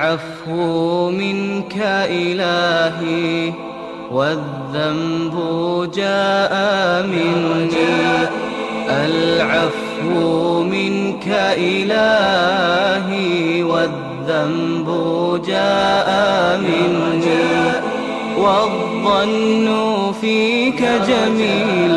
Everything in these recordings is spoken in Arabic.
العفو منك إلهي والذنب جاء مني. العفو منك إلهي والذنب جاء مني. والظن فيك جميل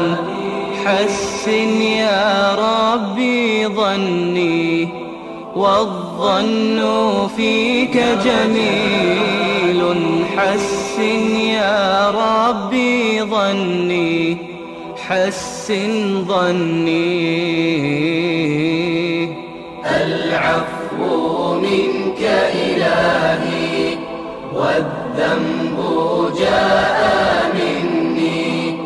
حسن يا ربي ظني. والظن فيك جميل حسن يا ربي ظني. حسن ظني. العفو منك إلهي والذنب جاء مني.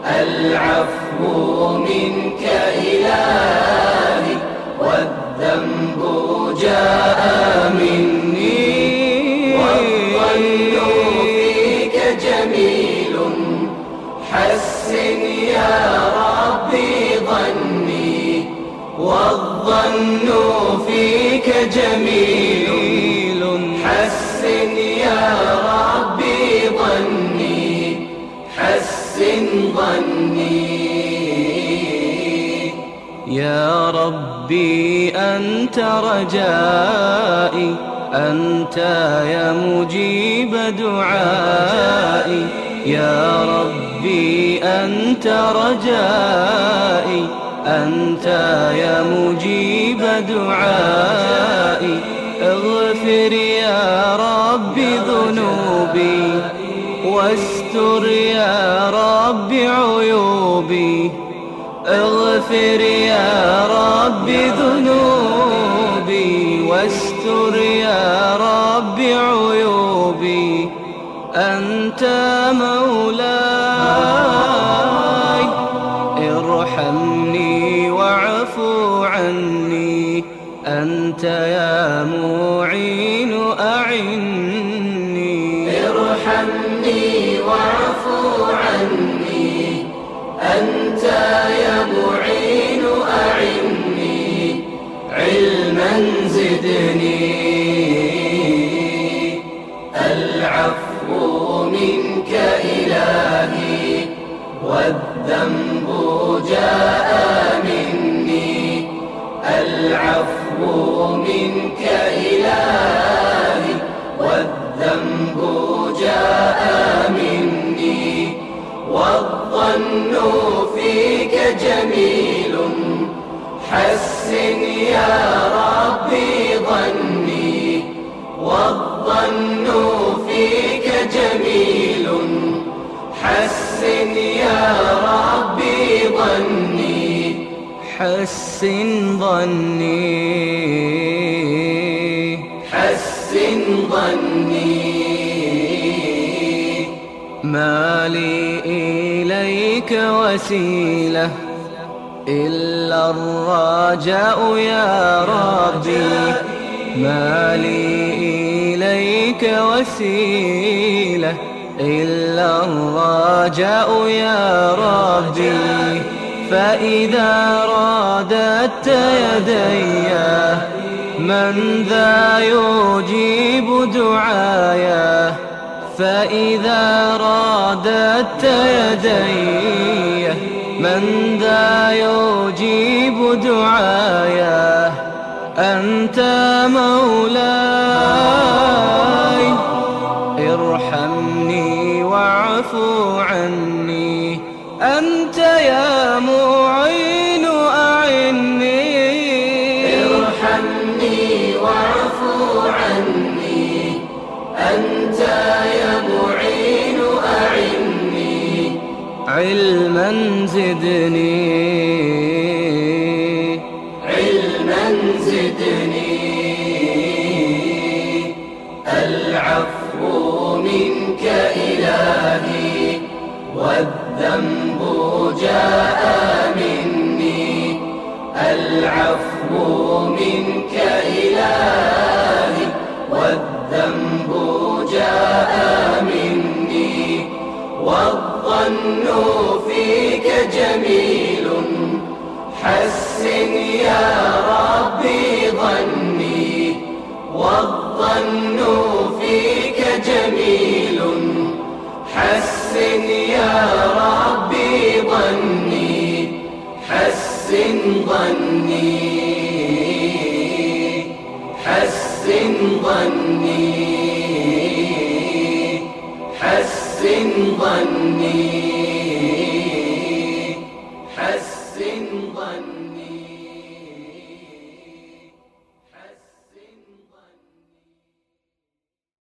العفو منك إلهي والذنب جاء مني. والظن فيك جميل حسن يا ربي ظني. والظن فيك جميل حسن يا ربي ظني. حسن ظني. يا ربي أنت رجائي، أنت يا مجيب دعائي. يا ربي أنت رجائي، أنت يا مجيب دعائي. اغفر يا ربي ذنوبي واستر يا ربي عيوبي. اغفر يا ربي ذنوبي واستر يا ربي عيوبي. أنت مولاي ارحمني واعف عني. أنت يا معين أعني. ارحمني واعف عني. أنت يا معين أعني. علما زدني. العفو منك إلهي والذنب جاء مني. العفو منك إلهي والذنب جاء مني. والظن فيك جميل حسن يا ربي ظني. والظن فيك جميل حسن يا ربي ظني. حسن ظني. حسن ظني. ما لي إليك وسيلة إلا الرجاء يا ربي. ما لي إليك وسيلة إلا الرجاء يا ربي. فإذا رادت يدي من ذا يجيب دعايا. فإذا رادت يدي من ذا يجيب دعايا. أنت مولاي ارحمني واعف عني. أنت يا معين أعني. ارحمني واعف عني. أنت يا معين أعني. علما زدني. علما زدني. العفو منك إلهي والذنب جاء مني. العفو منك إلهي والذنب جاء مني. والظن فيك جميل حسن يا ربي ظني. والظن حسن ظني